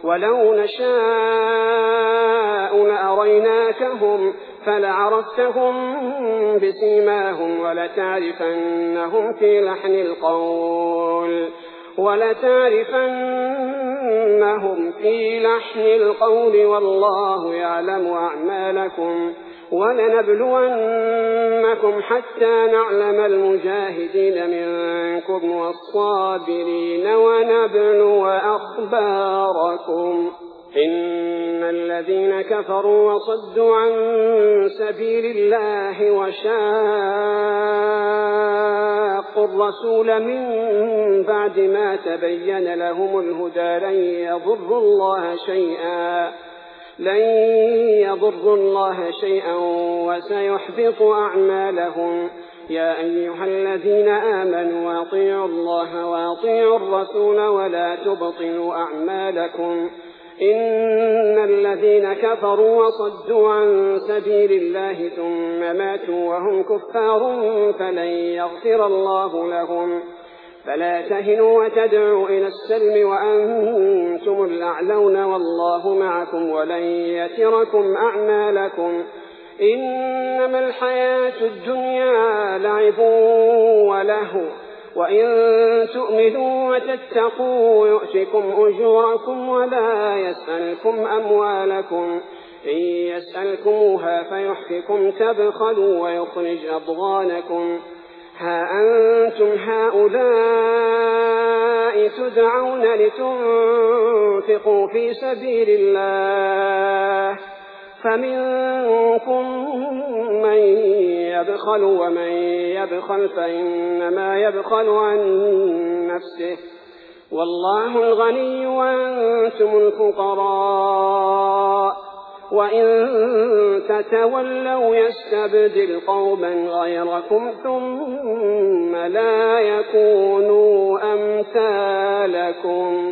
ولو نشاء لأريناكهم فلعرفتهم بسيماهم ولتعرفنهم في لحن القول والله يعلم أعمالكم ولنبلونكم حتى نعلم المجاهدين منكم والصابرين ونبلو أخباركم إن الذين كفروا وصدوا عن سبيل الله وشاقوا الرسول من بعد ما تبين لهم الهدى لن يضروا الله شيئا وسيحبط أعمالهم. يا أيها الذين آمنوا أطيعوا الله وأطيعوا الرسول ولا تبطلوا أعمالكم إن الذين كفروا وصدوا عن سبيل الله ثم ماتوا وهم كفار فلن يغفر الله لهم. فلا تهنوا وتدعوا إلى السلم وأنتم الأعلون والله معكم ولن يتركم أعمالكم. إنما الحياة الدنيا لعب ولهو وإن تؤمنوا وتتقوا يؤتكم أجوركم ولا يسألكم أموالكم إن يسألكموها فيحفكم تبخلوا ويخرج أضغانكم. ها أنتم هؤلاء تدعون لتنفقوا في سبيل الله فمنكم من يبخل ومن يبخل فإنما يبخل عن نفسه والله الغني وأنتم الفقراء وإن تتولوا يستبدل قوما غيركم ثم لا يكونوا أمثالكم.